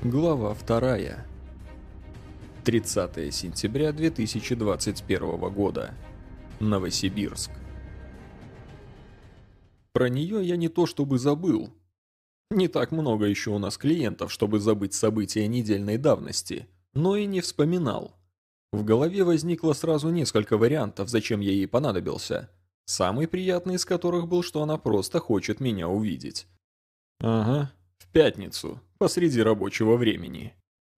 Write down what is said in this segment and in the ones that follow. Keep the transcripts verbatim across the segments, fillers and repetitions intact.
Глава вторая. тридцатое сентября две тысячи двадцать первого года. Новосибирск. Про нее я не то чтобы забыл. Не так много еще у нас клиентов, чтобы забыть события недельной давности, но и не вспоминал. В голове возникло сразу несколько вариантов, зачем я ей понадобился. Самый приятный из которых был, что она просто хочет меня увидеть. Ага, в пятницу, посреди рабочего времени.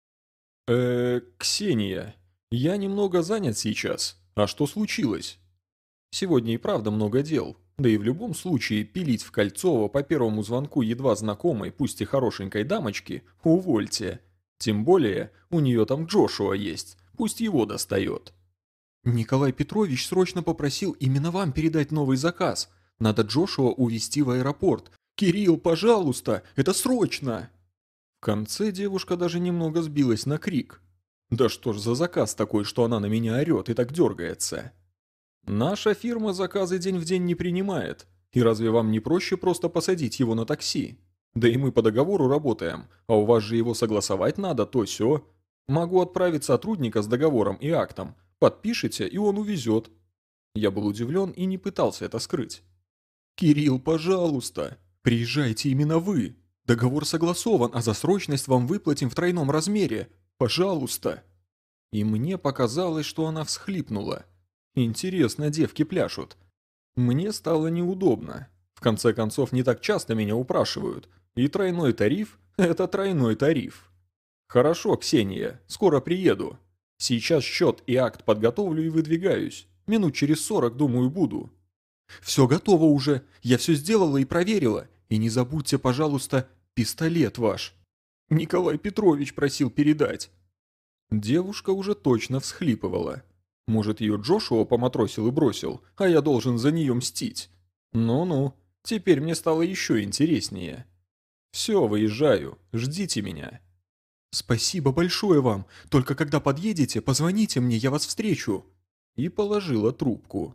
Э, Ксения, я немного занят сейчас. А что случилось? Сегодня и правда много дел. Да и в любом случае пилить в Кольцово по первому звонку едва знакомой, пусть и хорошенькой дамочки, увольте. Тем более, у нее там Джошуа есть, пусть его достает. Николай Петрович срочно попросил именно вам передать новый заказ. Надо Джошуа увезти в аэропорт. Кирилл, пожалуйста, это срочно! В конце девушка даже немного сбилась на крик. Да что ж за заказ такой, что она на меня орет и так дергается? Наша фирма заказы день в день не принимает. И разве вам не проще просто посадить его на такси? Да и мы по договору работаем, а у вас же его согласовать надо, то сё. Могу отправить сотрудника с договором и актом. Подпишите, и он увезет. Я был удивлен и не пытался это скрыть. Кирилл, пожалуйста, приезжайте именно вы. Договор согласован, а за срочность вам выплатим в тройном размере. Пожалуйста. И мне показалось, что она всхлипнула. Интересно, девки пляшут. Мне стало неудобно. В конце концов, не так часто меня упрашивают. И тройной тариф – это тройной тариф. Хорошо, Ксения, скоро приеду. Сейчас счет и акт подготовлю и выдвигаюсь. Минут через сорок, думаю, буду. Все готово уже. Я все сделала и проверила. И не забудьте, пожалуйста, пистолет ваш. Николай Петрович просил передать. Девушка уже точно всхлипывала. Может, ее Джошуа поматросил и бросил, а я должен за нее мстить. Ну-ну, теперь мне стало еще интереснее. Все, выезжаю, ждите меня. Спасибо большое вам, только когда подъедете, позвоните мне, я вас встречу. И положила трубку.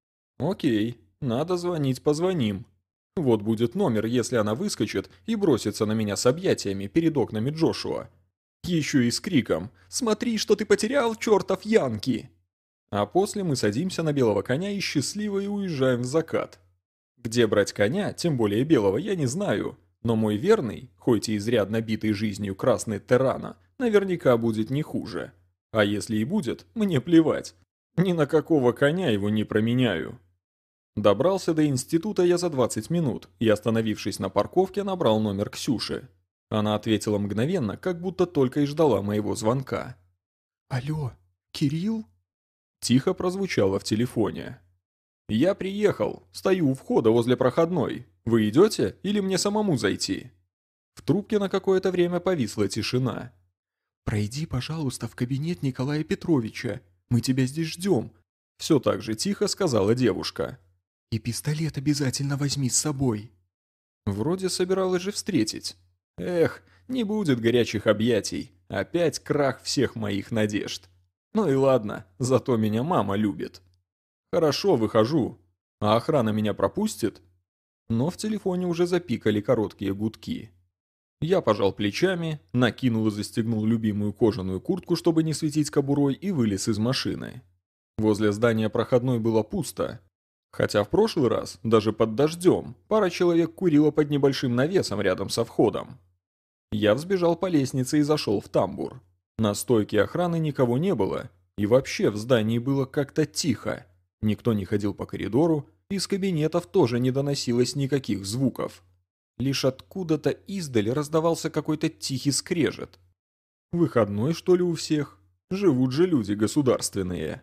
Окей, надо звонить, позвоним. Вот будет номер, если она выскочит и бросится на меня с объятиями перед окнами Джошуа. Еще и с криком «Смотри, что ты потерял, чертов Янки!» А после мы садимся на белого коня и счастливо и уезжаем в закат. Где брать коня, тем более белого, я не знаю, но мой верный, хоть и изрядно битый жизнью красный Террана, наверняка будет не хуже. А если и будет, мне плевать. Ни на какого коня его не променяю. Добрался до института я за двадцать минут и, остановившись на парковке, набрал номер Ксюши. Она ответила мгновенно, как будто только и ждала моего звонка. «Алло, Кирилл?» Тихо прозвучало в телефоне. «Я приехал, стою у входа возле проходной. Вы идете или мне самому зайти?» В трубке на какое-то время повисла тишина. «Пройди, пожалуйста, в кабинет Николая Петровича. Мы тебя здесь ждем», — все так же тихо сказала девушка. «И пистолет обязательно возьми с собой». Вроде собиралась же встретить. Эх, не будет горячих объятий. Опять крах всех моих надежд. Ну и ладно, зато меня мама любит. Хорошо, выхожу. А охрана меня пропустит? Но в телефоне уже запикали короткие гудки. Я пожал плечами, накинул и застегнул любимую кожаную куртку, чтобы не светить кобурой, и вылез из машины. Возле здания проходной было пусто. Хотя в прошлый раз, даже под дождем, пара человек курила под небольшим навесом рядом со входом. Я взбежал по лестнице и зашел в тамбур. На стойке охраны никого не было, и вообще в здании было как-то тихо. Никто не ходил по коридору, из кабинетов тоже не доносилось никаких звуков. Лишь откуда-то издали раздавался какой-то тихий скрежет. Выходной, что ли, у всех? Живут же люди государственные.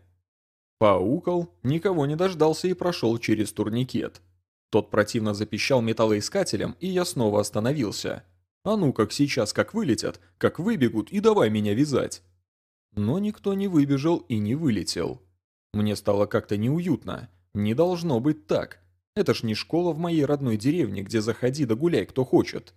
Поаукал, никого не дождался и прошел через турникет. Тот противно запищал металлоискателем, и я снова остановился. А ну как сейчас как вылетят, как выбегут и давай меня вязать. Но никто не выбежал и не вылетел. Мне стало как-то неуютно. Не должно быть так. Это ж не школа в моей родной деревне, где заходи да гуляй кто хочет.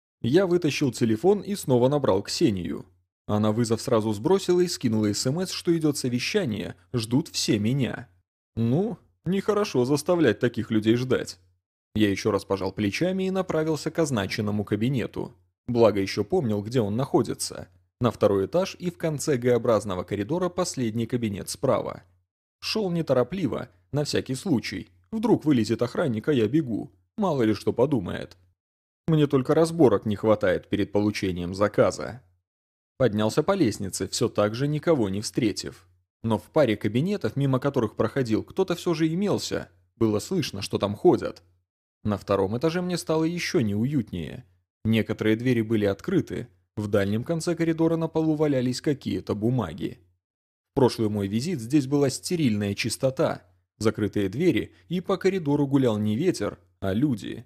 Я вытащил телефон и снова набрал Ксению. Она вызов сразу сбросила и скинула СМС, что идет совещание, ждут все меня. Ну, нехорошо заставлять таких людей ждать. Я еще раз пожал плечами и направился к означенному кабинету. Благо еще помнил, где он находится. На второй этаж и в конце Г-образного коридора последний кабинет справа. Шел неторопливо, на всякий случай. Вдруг вылезет охранник, а я бегу. Мало ли что подумает. Мне только разборок не хватает перед получением заказа. Поднялся по лестнице, все так же никого не встретив. Но в паре кабинетов, мимо которых проходил, кто-то все же имелся. Было слышно, что там ходят. На втором этаже мне стало еще неуютнее. Некоторые двери были открыты. В дальнем конце коридора на полу валялись какие-то бумаги. В прошлый мой визит здесь была стерильная чистота, закрытые двери, и по коридору гулял не ветер, а люди.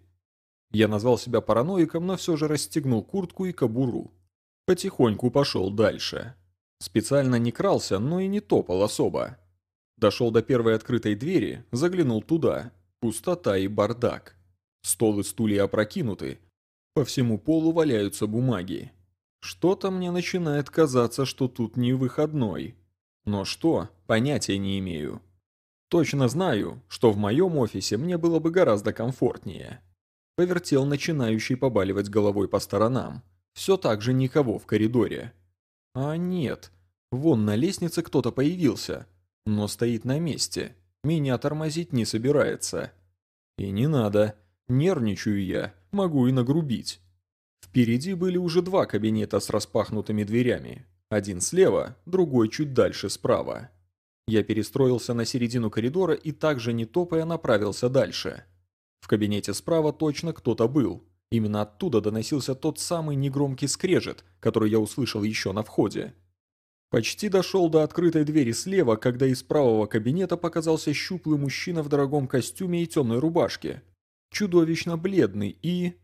Я назвал себя параноиком, но все же расстегнул куртку и кобуру. Потихоньку пошел дальше. Специально не крался, но и не топал особо. Дошел до первой открытой двери, заглянул туда. Пустота и бардак. Стол и стулья опрокинуты. По всему полу валяются бумаги. Что-то мне начинает казаться, что тут не выходной. Но что, понятия не имею. Точно знаю, что в моем офисе мне было бы гораздо комфортнее. Повертел начинающий побаливать головой по сторонам. Все так же никого в коридоре. А нет, вон на лестнице кто-то появился, но стоит на месте. Меня тормозить не собирается. И не надо, нервничаю я, могу и нагрубить. Впереди были уже два кабинета с распахнутыми дверями. Один слева, другой чуть дальше справа. Я перестроился на середину коридора и также не топая направился дальше. В кабинете справа точно кто-то был. Именно оттуда доносился тот самый негромкий скрежет, который я услышал еще на входе. Почти дошел до открытой двери слева, когда из правого кабинета показался щуплый мужчина в дорогом костюме и темной рубашке. Чудовищно бледный и...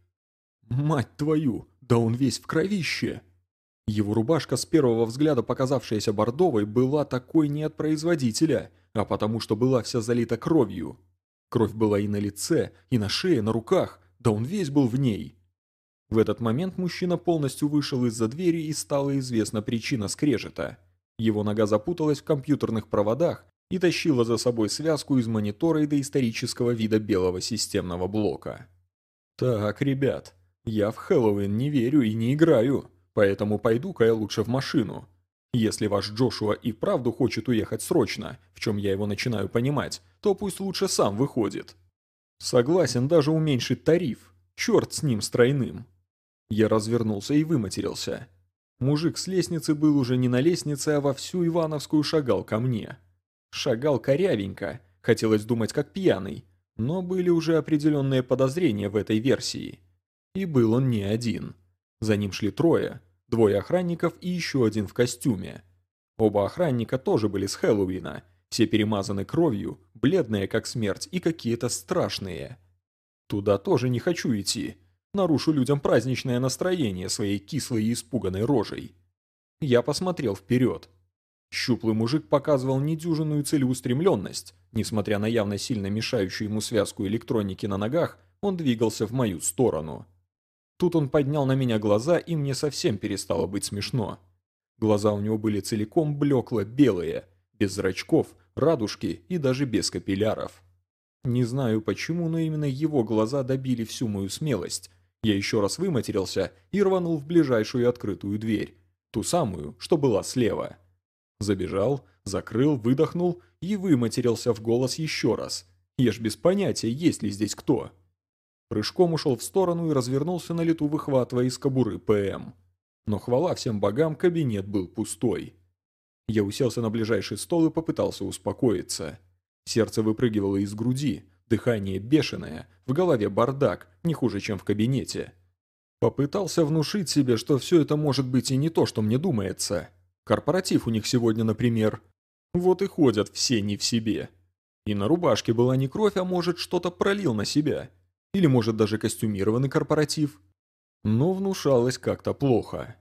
Мать твою, да он весь в кровище! Его рубашка, с первого взгляда показавшаяся бордовой, была такой не от производителя, а потому что была вся залита кровью. Кровь была и на лице, и на шее, на руках, да он весь был в ней. В этот момент мужчина полностью вышел из-за двери и стала известна причина скрежета. Его нога запуталась в компьютерных проводах и тащила за собой связку из монитора и доисторического вида белого системного блока. Так, ребят, я в Хэллоуин не верю и не играю, поэтому пойду-ка я лучше в машину. Если ваш Джошуа и вправду хочет уехать срочно, в чем я его начинаю понимать, то пусть лучше сам выходит. Согласен даже уменьшить тариф, черт с ним с тройным. Я развернулся и выматерился. Мужик с лестницы был уже не на лестнице, а во всю Ивановскую шагал ко мне. Шагал корявенько, хотелось думать как пьяный, но были уже определенные подозрения в этой версии. И был он не один. За ним шли трое, двое охранников и еще один в костюме. Оба охранника тоже были с Хэллоуина, все перемазаны кровью, бледные как смерть и какие-то страшные. Туда тоже не хочу идти. Нарушу людям праздничное настроение своей кислой и испуганной рожей. Я посмотрел вперед. Щуплый мужик показывал недюжинную целеустремленность. Несмотря на явно сильно мешающую ему связку электроники на ногах, он двигался в мою сторону. Тут он поднял на меня глаза, и мне совсем перестало быть смешно. Глаза у него были целиком блекло-белые, без зрачков, радужки и даже без капилляров. Не знаю почему, но именно его глаза добили всю мою смелость. Я еще раз выматерился и рванул в ближайшую открытую дверь, ту самую, что была слева. Забежал, закрыл, выдохнул и выматерился в голос еще раз. Я ж без понятия, есть ли здесь кто. Прыжком ушел в сторону и развернулся на лету, выхватывая из кобуры ПМ. Но хвала всем богам, кабинет был пустой. Я уселся на ближайший стол и попытался успокоиться. Сердце выпрыгивало из груди, дыхание бешеное, в голове бардак, не хуже, чем в кабинете. Попытался внушить себе, что все это может быть и не то, что мне думается. Корпоратив у них сегодня, например. Вот и ходят все не в себе. И на рубашке была не кровь, а может, что-то пролил на себя. Или может даже костюмированный корпоратив. Но внушалось как-то плохо.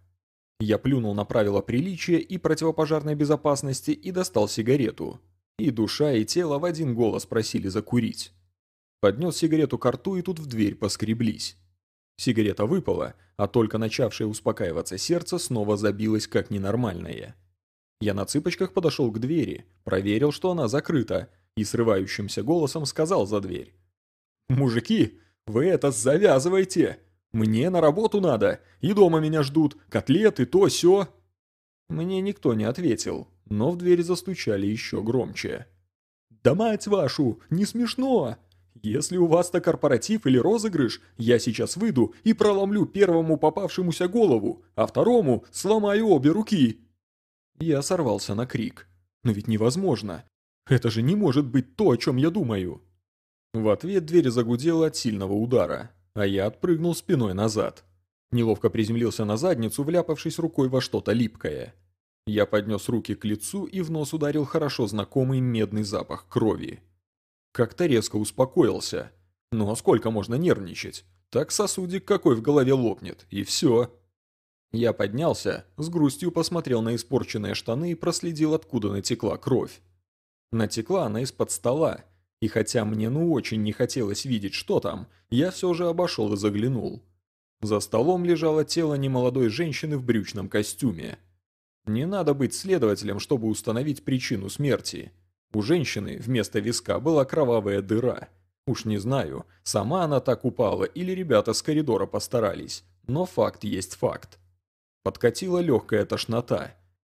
Я плюнул на правила приличия и противопожарной безопасности и достал сигарету. И душа, и тело в один голос просили закурить. Поднес сигарету ко рту, и тут в дверь поскреблись. Сигарета выпала, а только начавшее успокаиваться сердце снова забилось как ненормальное. Я на цыпочках подошел к двери, проверил, что она закрыта, и срывающимся голосом сказал за дверь: «Мужики, вы это завязывайте! Мне на работу надо, и дома меня ждут, котлеты, то, сё». Мне никто не ответил, но в дверь застучали еще громче. «Да мать вашу, не смешно! Если у вас-то корпоратив или розыгрыш, я сейчас выйду и проломлю первому попавшемуся голову, а второму сломаю обе руки!» Я сорвался на крик. «Но ведь невозможно! Это же не может быть то, о чем я думаю!» В ответ дверь загудела от сильного удара, а я отпрыгнул спиной назад. Неловко приземлился на задницу, вляпавшись рукой во что-то липкое. Я поднес руки к лицу и в нос ударил хорошо знакомый медный запах крови. Как-то резко успокоился. Ну а сколько можно нервничать? Так сосудик какой в голове лопнет, и все. Я поднялся, с грустью посмотрел на испорченные штаны и проследил, откуда натекла кровь. Натекла она из-под стола, и хотя мне ну очень не хотелось видеть, что там, я все же обошел и заглянул. За столом лежало тело немолодой женщины в брючном костюме. Не надо быть следователем, чтобы установить причину смерти. У женщины вместо виска была кровавая дыра. Уж не знаю, сама она так упала или ребята с коридора постарались, но факт есть факт. Подкатила легкая тошнота.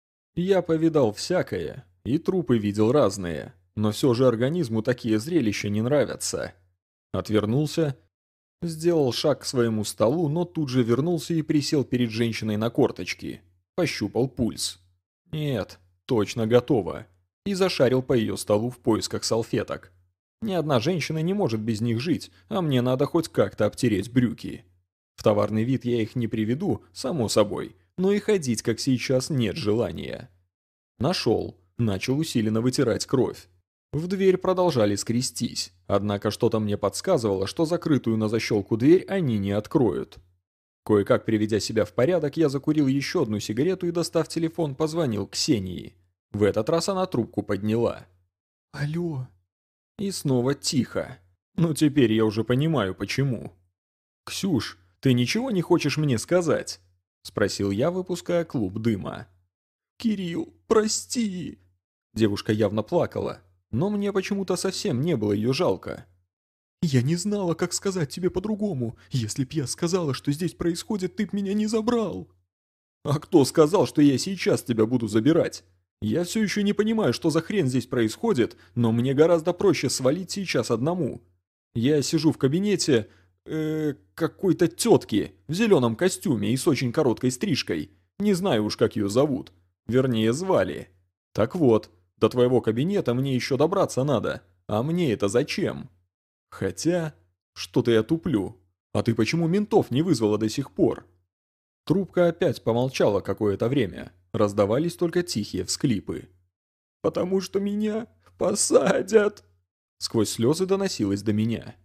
Я повидал всякое, и трупы видел разные, но все же организму такие зрелища не нравятся. Отвернулся, сделал шаг к своему столу, но тут же вернулся и присел перед женщиной на корточки. Пощупал пульс. Нет, точно готово. И зашарил по ее столу в поисках салфеток. Ни одна женщина не может без них жить, а мне надо хоть как-то обтереть брюки. В товарный вид я их не приведу, само собой, но и ходить, как сейчас, нет желания. Нашел, начал усиленно вытирать кровь. В дверь продолжали скрестись, однако что-то мне подсказывало, что закрытую на защелку дверь они не откроют. Кое-как приведя себя в порядок, я закурил еще одну сигарету и, достав телефон, позвонил Ксении. В этот раз она трубку подняла. «Алло». И снова тихо. Ну теперь я уже понимаю, почему. «Ксюш, ты ничего не хочешь мне сказать?» Спросил я, выпуская клуб дыма. «Кирилл, прости!» Девушка явно плакала, но мне почему-то совсем не было ее жалко. «Я не знала, как сказать тебе по-другому. Если б я сказала, что здесь происходит, ты б меня не забрал». «А кто сказал, что я сейчас тебя буду забирать? Я все еще не понимаю, что за хрен здесь происходит, но мне гораздо проще свалить сейчас одному. Я сижу в кабинете... Э, какой-то тетки в зеленом костюме и с очень короткой стрижкой. Не знаю уж, как ее зовут. Вернее, звали. Так вот, до твоего кабинета мне еще добраться надо. А мне это зачем? Хотя... Что-то я туплю. А ты почему ментов не вызвала до сих пор?» Трубка опять помолчала какое-то время. Раздавались только тихие всклипы. «Потому что меня посадят!» Сквозь слезы доносилось до меня.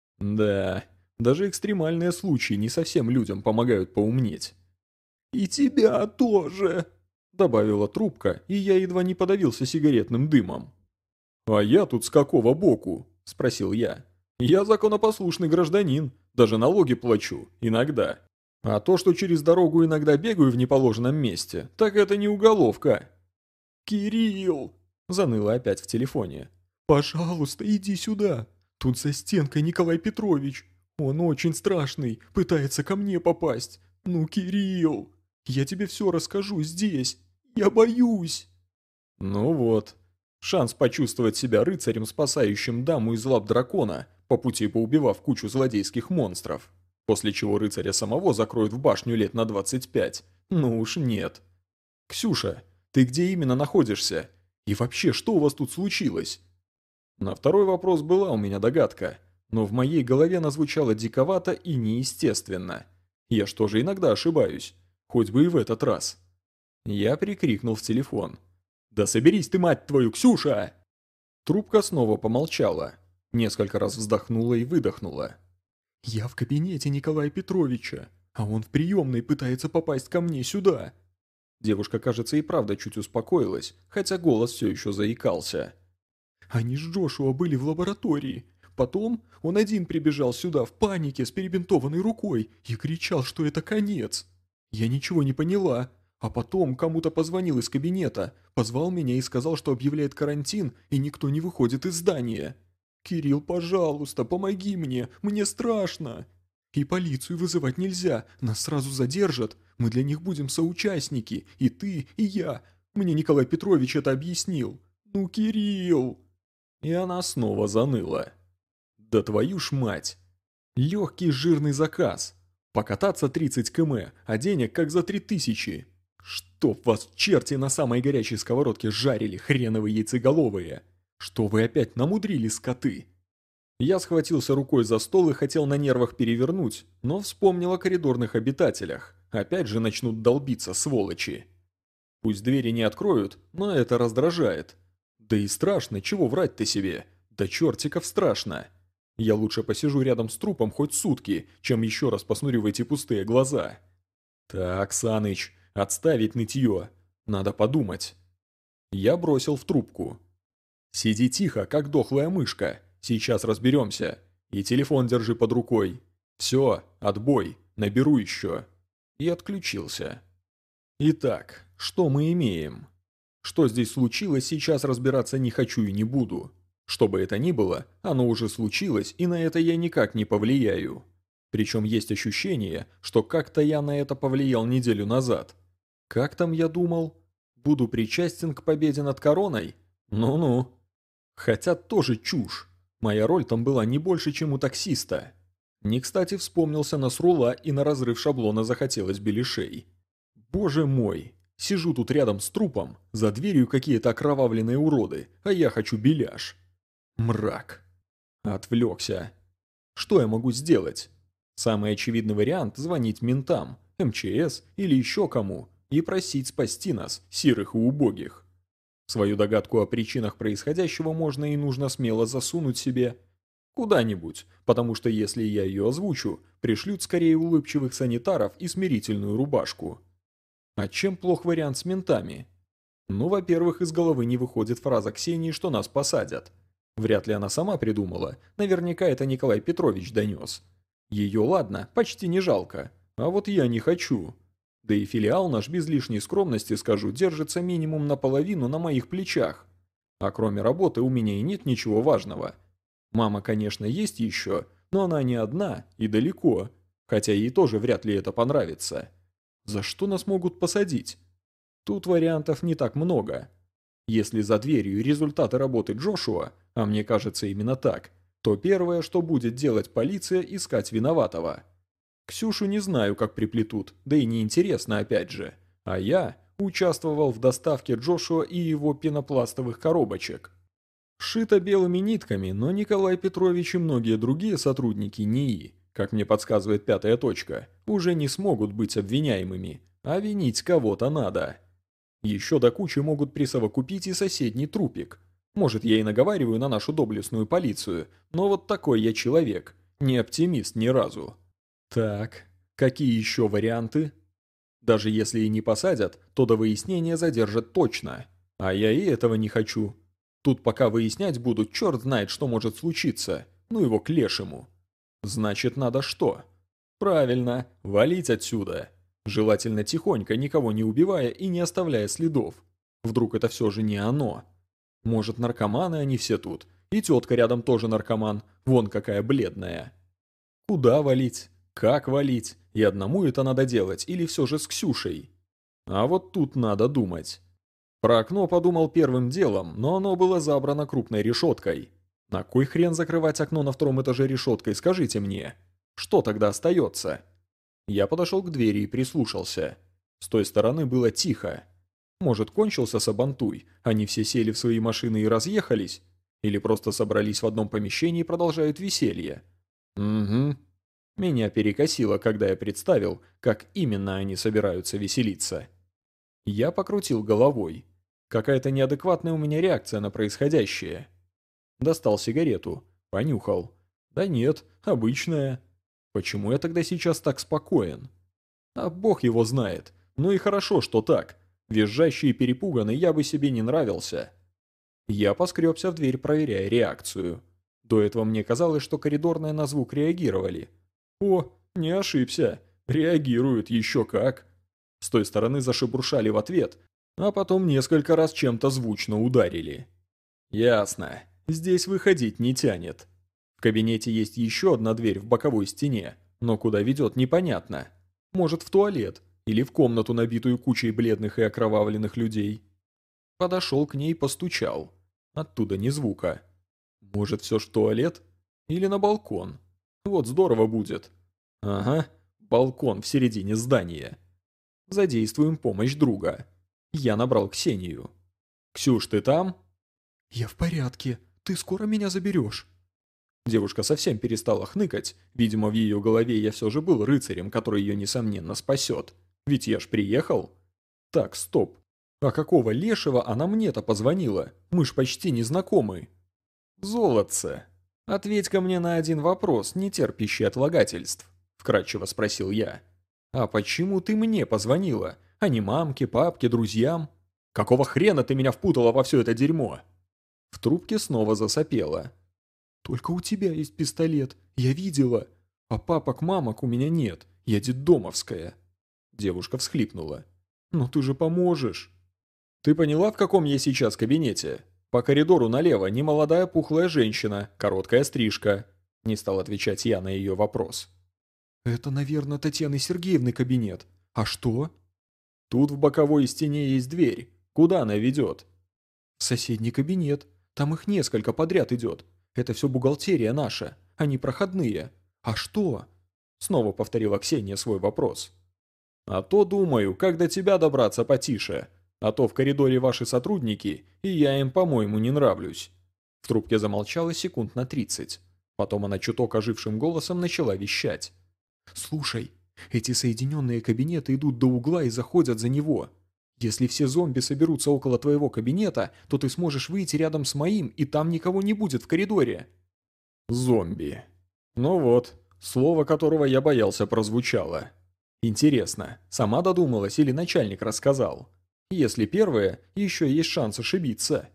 Да, даже экстремальные случаи не совсем людям помогают поумнеть. «И тебя тоже!» Добавила трубка, и я едва не подавился сигаретным дымом. «А я тут с какого боку?» – спросил я. «Я законопослушный гражданин, даже налоги плачу, иногда. А то, что через дорогу иногда бегаю в неположенном месте, так это не уголовка». «Кирилл!» – заныла опять в телефоне. «Пожалуйста, иди сюда. Тут за стенкой Николай Петрович. Он очень страшный, пытается ко мне попасть. Ну, Кирилл, я тебе все расскажу здесь. Я боюсь». Ну вот. Шанс почувствовать себя рыцарем, спасающим даму из лап дракона, по пути поубивав кучу злодейских монстров. После чего рыцаря самого закроют в башню лет на двадцать пять. Ну уж нет. «Ксюша, ты где именно находишься? И вообще, что у вас тут случилось?» На второй вопрос была у меня догадка, но в моей голове она звучала диковато и неестественно. Я что же иногда ошибаюсь? Хоть бы и в этот раз. Я прикрикнул в телефон. «Да соберись ты, мать твою, Ксюша!» Трубка снова помолчала, несколько раз вздохнула и выдохнула. «Я в кабинете Николая Петровича, а он в приемной пытается попасть ко мне сюда». Девушка, кажется, и правда чуть успокоилась, хотя голос все еще заикался. «Они с Джошуа были в лаборатории. Потом он один прибежал сюда в панике с перебинтованной рукой и кричал, что это конец. Я ничего не поняла. А потом кому-то позвонил из кабинета, позвал меня и сказал, что объявляет карантин и никто не выходит из здания. Кирилл, пожалуйста, помоги мне, мне страшно. И полицию вызывать нельзя, нас сразу задержат. Мы для них будем соучастники, и ты, и я. Мне Николай Петрович это объяснил. Ну, Кирилл!» И она снова заныла. «Да твою ж мать! Легкий жирный заказ. Покататься тридцать километров, а денег как за три тысячи. Чтоб вас черти на самой горячей сковородке жарили, хреновые яйцеголовые! Что вы опять намудрили, скоты?» Я схватился рукой за стол и хотел на нервах перевернуть, но вспомнил о коридорных обитателях. Опять же начнут долбиться, сволочи. Пусть двери не откроют, но это раздражает. Да и страшно, чего врать-то себе? Да чертиков страшно. Я лучше посижу рядом с трупом хоть сутки, чем еще раз посмотрю в эти пустые глаза. Так, Саныч, отставить нытье. Надо подумать. Я бросил в трубку. «Сиди тихо, как дохлая мышка. Сейчас разберемся. И телефон держи под рукой. Все, отбой, наберу еще». И отключился. Итак, что мы имеем? Что здесь случилось, сейчас разбираться не хочу и не буду. Что бы это ни было, оно уже случилось, и на это я никак не повлияю. Причем есть ощущение, что как-то я на это повлиял неделю назад. Как там я думал? Буду причастен к победе над короной? Ну-ну. Хотя тоже чушь. Моя роль там была не больше, чем у таксиста. Не кстати вспомнился Насрула, и на разрыв шаблона захотелось беляшей. Боже мой, сижу тут рядом с трупом, за дверью какие-то окровавленные уроды, а я хочу беляш. Мрак. Отвлекся. Что я могу сделать? Самый очевидный вариант – звонить ментам, эм че эс или еще кому, и просить спасти нас, сирых и убогих. Свою догадку о причинах происходящего можно и нужно смело засунуть себе куда-нибудь, потому что если я ее озвучу, пришлют скорее улыбчивых санитаров и смирительную рубашку. А чем плох вариант с ментами? Ну, во-первых, из головы не выходит фраза Ксении, что нас посадят. Вряд ли она сама придумала, наверняка это Николай Петрович донес. Ее, ладно, почти не жалко, а вот я не хочу. Да и филиал наш, без лишней скромности скажу, держится минимум наполовину на моих плечах. А кроме работы у меня и нет ничего важного. Мама, конечно, есть еще, но она не одна и далеко, хотя ей тоже вряд ли это понравится. За что нас могут посадить? Тут вариантов не так много. Если за дверью результаты работы Джошуа, а мне кажется именно так, то первое, что будет делать полиция, искать виноватого. Ксюшу не знаю, как приплетут, да и неинтересно опять же. А я участвовал в доставке Джошуа и его пенопластовых коробочек. Шито белыми нитками, но Николай Петрович и многие другие сотрудники НИИ, как мне подсказывает пятая точка, уже не смогут быть обвиняемыми, а винить кого-то надо. Еще до кучи могут присовокупить и соседний трупик. Может, я и наговариваю на нашу доблестную полицию, но вот такой я человек, не оптимист ни разу. Так, какие еще варианты? Даже если и не посадят, то до выяснения задержат точно. А я и этого не хочу. Тут пока выяснять буду, черт знает, что может случиться. Ну его к лешему. Значит, надо что? Правильно, валить отсюда. Желательно тихонько, никого не убивая и не оставляя следов. Вдруг это все же не оно. Может, наркоманы они все тут. И тетка рядом тоже наркоман. Вон какая бледная. Куда валить? Как валить? И одному это надо делать, или все же с Ксюшей? А вот тут надо думать. Про окно подумал первым делом, но оно было забрано крупной решеткой. На кой хрен закрывать окно на втором этаже решеткой, скажите мне? Что тогда остается? Я подошел к двери и прислушался. С той стороны было тихо. Может, кончился сабантуй, они все сели в свои машины и разъехались? Или просто собрались в одном помещении и продолжают веселье? Угу. Меня перекосило, когда я представил, как именно они собираются веселиться. Я покрутил головой. Какая-то неадекватная у меня реакция на происходящее. Достал сигарету, понюхал. Да нет, обычная. Почему я тогда сейчас так спокоен? А бог его знает. Ну и хорошо, что так. Визжащий и перепуганный я бы себе не нравился. Я поскребся в дверь, проверяя реакцию. До этого мне казалось, что коридорные на звук реагировали. О, не ошибся. Реагируют еще как. С той стороны зашебуршали в ответ, а потом несколько раз чем-то звучно ударили. Ясно. Здесь выходить не тянет. В кабинете есть еще одна дверь в боковой стене. Но куда ведет, непонятно. Может, в туалет или в комнату, набитую кучей бледных и окровавленных людей. Подошел к ней, постучал. Оттуда ни звука. Может, все ж в туалет? Или на балкон? Вот здорово будет. Ага, балкон в середине здания. Задействуем помощь друга. Я набрал Ксению. «Ксюш, ты там?» «Я в порядке. Ты скоро меня заберешь?» Девушка совсем перестала хныкать. Видимо, в ее голове я все же был рыцарем, который ее, несомненно, спасет. Ведь я ж приехал. Так, стоп. А какого лешего она мне-то позвонила? Мы ж почти не знакомы. «Золотце, ответь-ка мне на один вопрос, не терпящий отлагательств», — вкратчиво спросил я. «А почему ты мне позвонила, а не мамке, папке, друзьям? Какого хрена ты меня впутала во все это дерьмо?» В трубке снова засопело. «Только у тебя есть пистолет, я видела. А папок-мамок у меня нет, я детдомовская». Девушка всхлипнула. «Ну ты же поможешь». «Ты поняла, в каком я сейчас кабинете? По коридору налево немолодая пухлая женщина, короткая стрижка». Не стал отвечать я на ее вопрос. «Это, наверное, Татьяны Сергеевны кабинет. А что?» «Тут в боковой стене есть дверь. Куда она ведет?» «В соседний кабинет. Там их несколько подряд идет. Это все бухгалтерия наша. Они проходные. А что?» Снова повторила Ксения свой вопрос. «А то думаю, как до тебя добраться потише. А то в коридоре ваши сотрудники, и я им, по-моему, не нравлюсь». В трубке замолчала секунд на тридцать. Потом она чуток ожившим голосом начала вещать. «Слушай, эти соединенные кабинеты идут до угла и заходят за него. Если все зомби соберутся около твоего кабинета, то ты сможешь выйти рядом с моим, и там никого не будет в коридоре». «Зомби. Ну вот, слово которого я боялся прозвучало. Интересно, сама додумалась или начальник рассказал? Если первое, еще есть шанс ошибиться».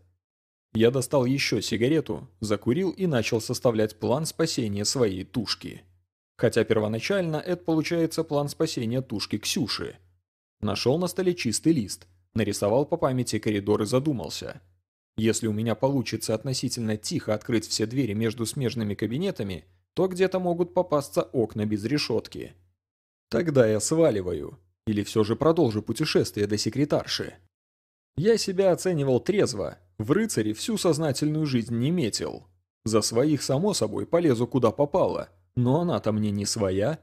Я достал еще сигарету, закурил и начал составлять план спасения своей тушки. Хотя первоначально это получается план спасения тушки Ксюши. Нашел на столе чистый лист, нарисовал по памяти коридор и задумался. Если у меня получится относительно тихо открыть все двери между смежными кабинетами, то где-то могут попасться окна без решетки. Тогда я сваливаю. Или все же продолжу путешествие до секретарши. Я себя оценивал трезво, в рыцаре всю сознательную жизнь не метил. За своих, само собой, полезу куда попало, но она-то мне не своя.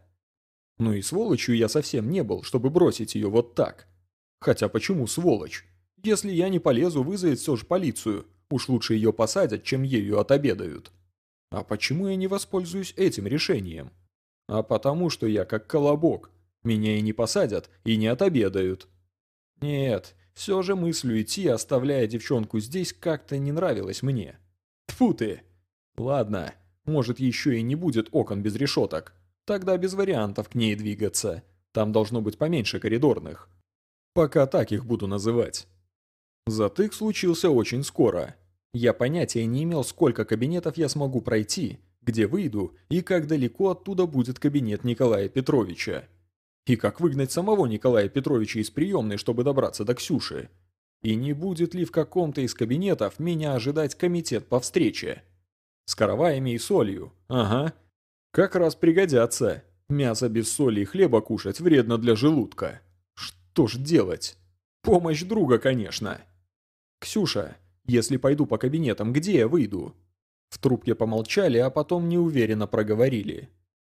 Ну и сволочью я совсем не был, чтобы бросить ее вот так. Хотя почему сволочь? Если я не полезу, вызовет все же полицию. Уж лучше ее посадят, чем ею отобедают. А почему я не воспользуюсь этим решением? А потому что я как колобок. Меня и не посадят, и не отобедают. Нет, все же мыслью идти, оставляя девчонку здесь, как-то не нравилось мне. Тьфу ты! Ладно, может еще и не будет окон без решеток. Тогда без вариантов к ней двигаться. Там должно быть поменьше коридорных. Пока так их буду называть. Затык случился очень скоро. Я понятия не имел, сколько кабинетов я смогу пройти, где выйду и как далеко оттуда будет кабинет Николая Петровича. И как выгнать самого Николая Петровича из приемной, чтобы добраться до Ксюши. И не будет ли в каком-то из кабинетов меня ожидать комитет по встрече. С караваями и солью, ага. Как раз пригодятся. Мясо без соли и хлеба кушать вредно для желудка. Что ж делать? Помощь друга, конечно. «Ксюша, если пойду по кабинетам, где я выйду?» В трубке помолчали, а потом неуверенно проговорили.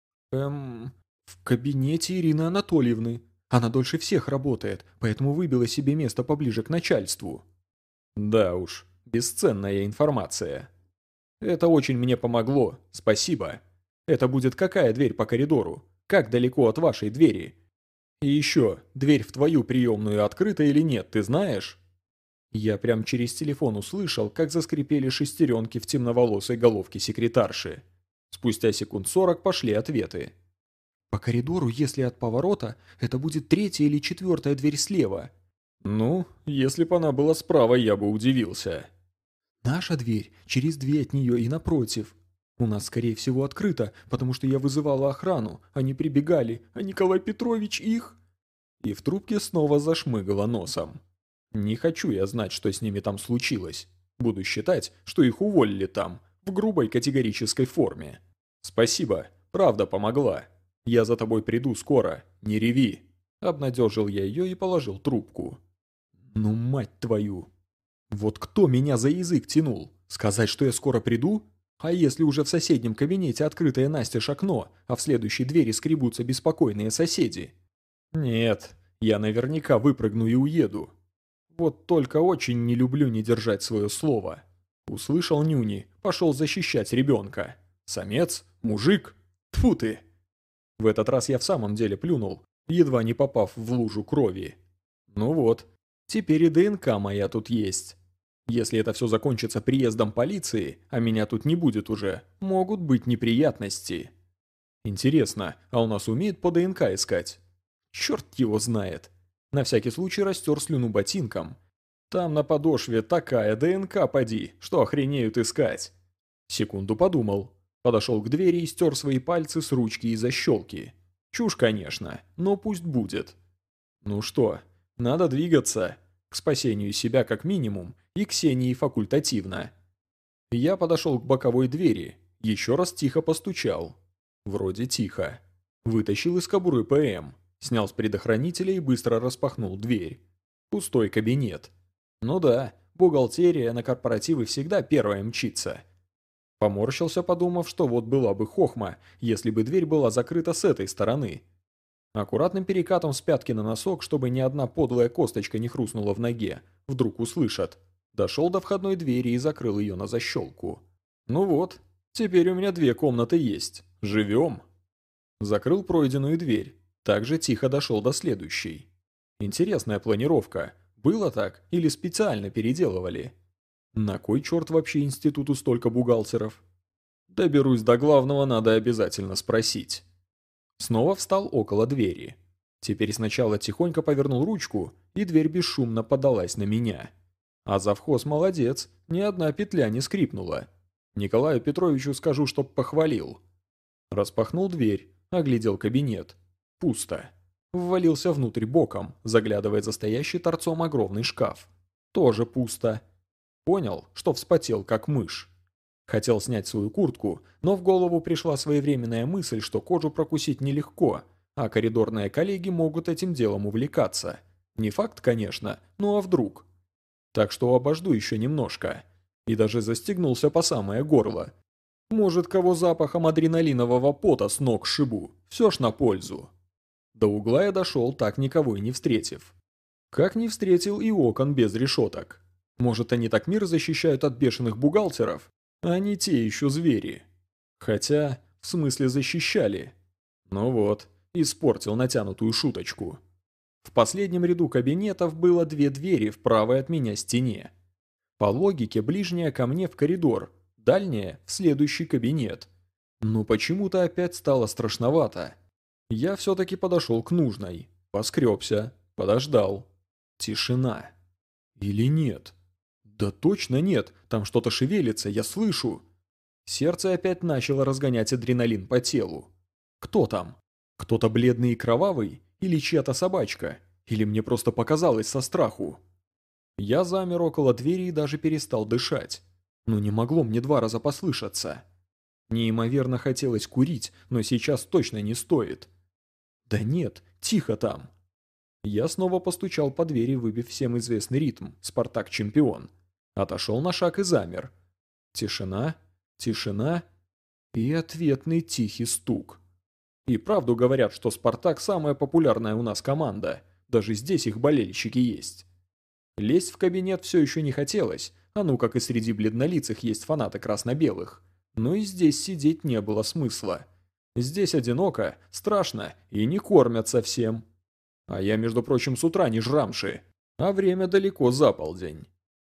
«Эм, в кабинете Ирины Анатольевны. Она дольше всех работает, поэтому выбила себе место поближе к начальству». Да уж, бесценная информация. Это очень мне помогло, спасибо. Это будет какая дверь по коридору? Как далеко от вашей двери? И еще, дверь в твою приемную открыта или нет, ты знаешь? Я прям через телефон услышал, как заскрипели шестеренки в темноволосой головке секретарши. Спустя секунд сорок пошли ответы. «По коридору, если от поворота, это будет третья или четвертая дверь слева». Ну, если бы она была справа, я бы удивился. «Наша дверь через две от нее и напротив. У нас, скорее всего, открыто, потому что я вызывала охрану. Они прибегали, а Николай Петрович их...» И в трубке снова зашмыгала носом. Не хочу я знать, что с ними там случилось. Буду считать, что их уволили там, в грубой категорической форме. Спасибо, правда помогла. Я за тобой приду скоро, не реви. Обнадежил я ее и положил трубку. Ну мать твою. Вот кто меня за язык тянул? Сказать, что я скоро приду? А если уже в соседнем кабинете открытое настежь окно, а в следующей двери скребутся беспокойные соседи? Нет, я наверняка выпрыгну и уеду. Вот только очень не люблю не держать свое слово. Услышал нюни, пошел защищать ребенка. Самец? Мужик? Тьфу ты! В этот раз я в самом деле плюнул, едва не попав в лужу крови. Ну вот, теперь и ДНК моя тут есть. Если это все закончится приездом полиции, а меня тут не будет уже, могут быть неприятности. Интересно, а у нас умеют по ДНК искать? Черт его знает. На всякий случай растер слюну ботинком. Там на подошве такая ДНК поди, что охренеют искать. Секунду подумал. Подошел к двери и стер свои пальцы с ручки и защелки. Чушь, конечно, но пусть будет. Ну что, надо двигаться. К спасению себя как минимум и Ксении факультативно. Я подошел к боковой двери, еще раз тихо постучал. Вроде тихо. Вытащил из кобуры ПМ, снял с предохранителя и быстро распахнул дверь. Пустой кабинет. Ну да, бухгалтерия на корпоративы всегда первая мчится. Поморщился, подумав, что вот была бы хохма, если бы дверь была закрыта с этой стороны. Аккуратным перекатом с пятки на носок, чтобы ни одна подлая косточка не хрустнула в ноге, вдруг услышат. Дошел до входной двери и закрыл ее на защелку. Ну вот, теперь у меня две комнаты есть. Живем. Закрыл пройденную дверь. Также тихо дошел до следующей. Интересная планировка. Было так или специально переделывали? На кой черт вообще институту столько бухгалтеров? Доберусь до главного, надо обязательно спросить. Снова встал около двери. Теперь сначала тихонько повернул ручку, и дверь бесшумно подалась на меня. А завхоз молодец, ни одна петля не скрипнула. Николаю Петровичу скажу, чтоб похвалил. Распахнул дверь, оглядел кабинет. Пусто. Ввалился внутрь боком, заглядывая за стоящий торцом огромный шкаф. Тоже пусто. Понял, что вспотел как мышь. Хотел снять свою куртку, но в голову пришла своевременная мысль, что кожу прокусить нелегко, а коридорные коллеги могут этим делом увлекаться. Не факт, конечно, но а вдруг. Так что обожду еще немножко. И даже застегнулся по самое горло. Может, кого запахом адреналинового пота с ног шибу, все ж на пользу. До угла я дошел, так никого и не встретив. Как не встретил и окон без решеток. Может, они так мир защищают от бешеных бухгалтеров? Они те еще звери. Хотя, в смысле защищали. Ну вот, испортил натянутую шуточку. В последнем ряду кабинетов было две двери в правой от меня стене. По логике, ближняя ко мне в коридор, дальняя в следующий кабинет. Но почему-то опять стало страшновато. Я все-таки подошел к нужной, поскребся, подождал. Тишина. Или нет? Да точно нет, там что-то шевелится, я слышу. Сердце опять начало разгонять адреналин по телу. Кто там? Кто-то бледный и кровавый? Или чья-то собачка? Или мне просто показалось со страху? Я замер около двери и даже перестал дышать. Но не могло мне два раза послышаться. Неимоверно хотелось курить, но сейчас точно не стоит. Да нет, тихо там. Я снова постучал по двери, выбив всем известный ритм «Спартак-чемпион». Отошел на шаг и замер. Тишина, тишина и ответный тихий стук. И правду говорят, что «Спартак» самая популярная у нас команда. Даже здесь их болельщики есть. Лезть в кабинет все еще не хотелось, а ну как и среди бледнолицых есть фанаты красно-белых. Но и здесь сидеть не было смысла. Здесь одиноко, страшно и не кормят совсем. А я, между прочим, с утра не жрамши, а время далеко за полдень.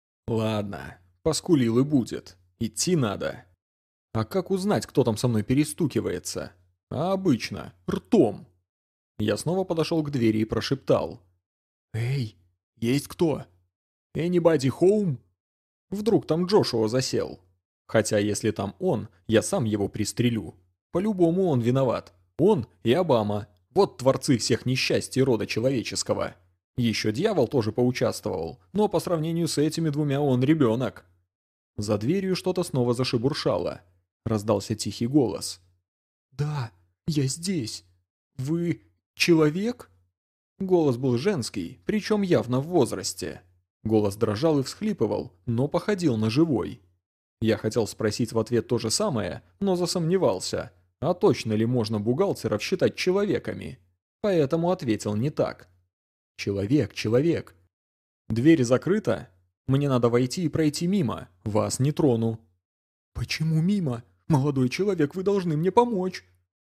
Ладно, поскулил и будет. Идти надо. А как узнать, кто там со мной перестукивается? А обычно, ртом. Я снова подошел к двери и прошептал. «Эй, есть кто? Anybody home?» Вдруг там Джошуа засел. Хотя если там он, я сам его пристрелю. По-любому он виноват. Он и Обама. Вот творцы всех несчастий рода человеческого. Еще дьявол тоже поучаствовал, но по сравнению с этими двумя он ребенок. За дверью что-то снова зашебуршало. Раздался тихий голос. «Да, я здесь». Вы человек?» Голос был женский, причем явно в возрасте. Голос дрожал и всхлипывал, но походил на живой. Я хотел спросить в ответ то же самое, но засомневался, а точно ли можно бухгалтеров считать человеками? Поэтому ответил не так. «Человек, человек. Дверь закрыта? Мне надо войти и пройти мимо, вас не трону». «Почему мимо? Молодой человек, вы должны мне помочь».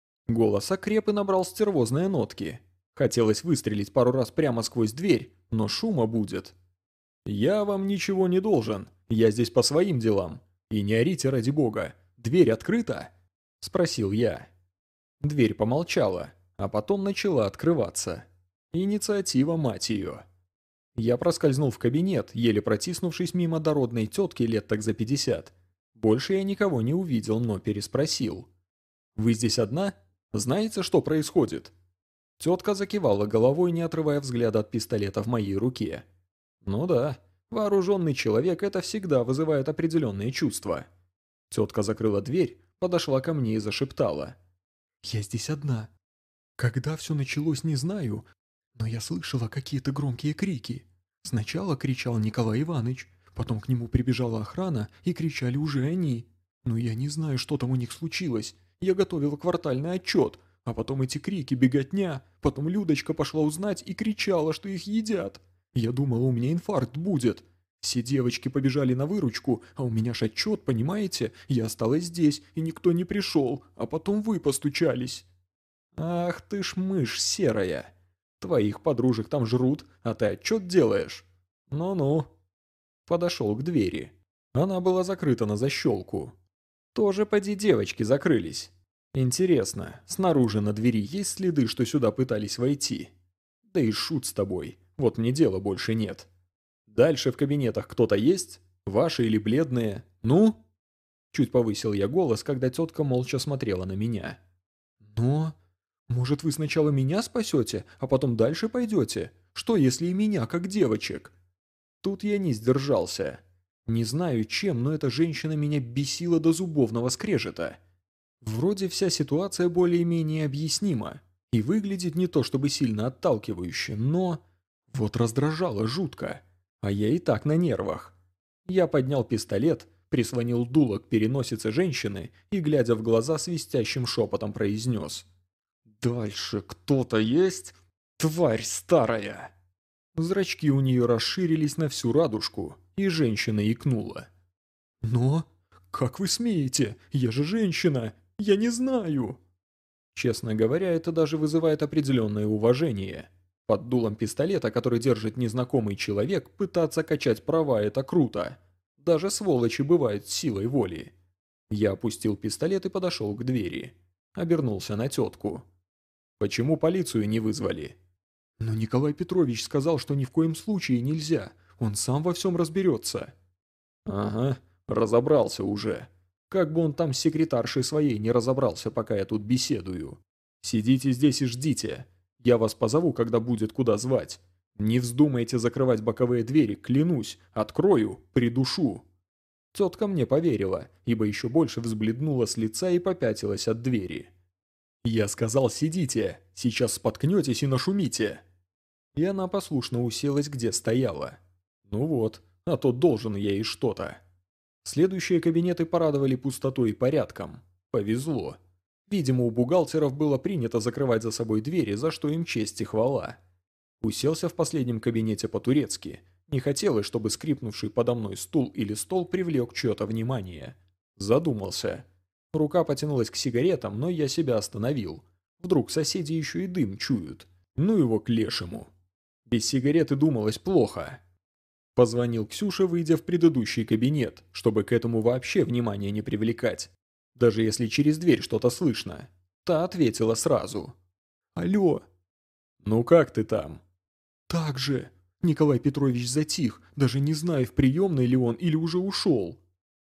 Голос окреп и набрал стервозные нотки. Хотелось выстрелить пару раз прямо сквозь дверь, но шума будет. «Я вам ничего не должен, я здесь по своим делам. И не орите ради бога, дверь открыта?» – спросил я. Дверь помолчала, а потом начала открываться. Инициатива, мать ее. Я проскользнул в кабинет, еле протиснувшись мимо дородной тетки лет так за пятьдесят. Больше я никого не увидел, но переспросил. «Вы здесь одна? Знаете, что происходит?» Тетка закивала головой, не отрывая взгляда от пистолета в моей руке. «Ну да, вооруженный человек – это всегда вызывает определенные чувства». Тетка закрыла дверь, подошла ко мне и зашептала. «Я здесь одна. Когда все началось, не знаю, но я слышала какие-то громкие крики. Сначала кричал Николай Иванович, потом к нему прибежала охрана и кричали уже они. Но я не знаю, что там у них случилось. Я готовила квартальный отчет, а потом эти крики, беготня, потом Людочка пошла узнать и кричала, что их едят. Я думала, у меня инфаркт будет. Все девочки побежали на выручку, а у меня ж отчет, понимаете? Я осталась здесь, и никто не пришел, а потом вы постучались». «Ах ты ж мышь серая. Твоих подружек там жрут, а ты отчет делаешь? Ну-ну». Подошел к двери. Она была закрыта на защелку. Тоже поди девочки закрылись. Интересно, снаружи на двери есть следы, что сюда пытались войти? Да и шут с тобой, вот мне дела больше нет. Дальше в кабинетах кто-то есть? Ваши или бледные? Ну?» Чуть повысил я голос, когда тетка молча смотрела на меня. «Но... может, вы сначала меня спасете, а потом дальше пойдете? Что, если и меня, как девочек?» Тут я не сдержался. Не знаю чем, но эта женщина меня бесила до зубовного скрежета. Вроде вся ситуация более-менее объяснима и выглядит не то чтобы сильно отталкивающе, но... вот раздражало жутко, а я и так на нервах. Я поднял пистолет, прислонил дуло к переносице женщины и, глядя в глаза, свистящим шепотом произнес: «Дальше кто-то есть? Тварь старая!» Зрачки у нее расширились на всю радужку, и женщина икнула. «Но? Как вы смеете? Я же женщина! Я не знаю!» Честно говоря, это даже вызывает определенное уважение. Под дулом пистолета, который держит незнакомый человек, пытаться качать права – это круто. Даже сволочи бывают с силой воли. Я опустил пистолет и подошел к двери. Обернулся на тетку. «Почему полицию не вызвали?» «Но Николай Петрович сказал, что ни в коем случае нельзя. Он сам во всем разберется». «Ага, разобрался уже. Как бы он там с секретаршей своей не разобрался, пока я тут беседую. Сидите здесь и ждите. Я вас позову, когда будет куда звать. Не вздумайте закрывать боковые двери, клянусь. Открою, придушу». Тетка мне поверила, ибо еще больше взбледнула с лица и попятилась от двери. «Я сказал, сидите, сейчас споткнетесь и нашумите». И она послушно уселась, где стояла. Ну вот, а то должен я ей что-то. Следующие кабинеты порадовали пустотой и порядком. Повезло. Видимо, у бухгалтеров было принято закрывать за собой двери, за что им честь и хвала. Уселся в последнем кабинете по-турецки. Не хотелось, чтобы скрипнувший подо мной стул или стол привлек чье-то внимание. Задумался. Рука потянулась к сигаретам, но я себя остановил. Вдруг соседи еще и дым чуют. Ну его к лешему. Без сигареты думалось плохо. Позвонил Ксюше, выйдя в предыдущий кабинет, чтобы к этому вообще внимания не привлекать. Даже если через дверь что-то слышно. Та ответила сразу. «Алло». «Ну как ты там?» «Так же. Николай Петрович затих, даже не зная, в приемной ли он или уже ушел».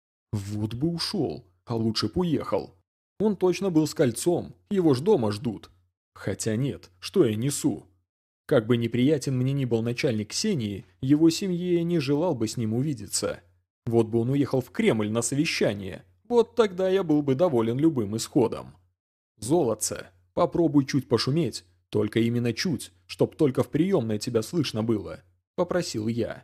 «Вот бы ушел, а лучше б уехал. Он точно был с кольцом, его ж дома ждут. Хотя нет, что я несу? Как бы неприятен мне ни был начальник Ксении, его семье я не желал бы с ним увидеться. Вот бы он уехал в Кремль на совещание, вот тогда я был бы доволен любым исходом. Золотце, Попробуй чуть пошуметь, только именно чуть, чтоб только в приемной тебя слышно было», – попросил я.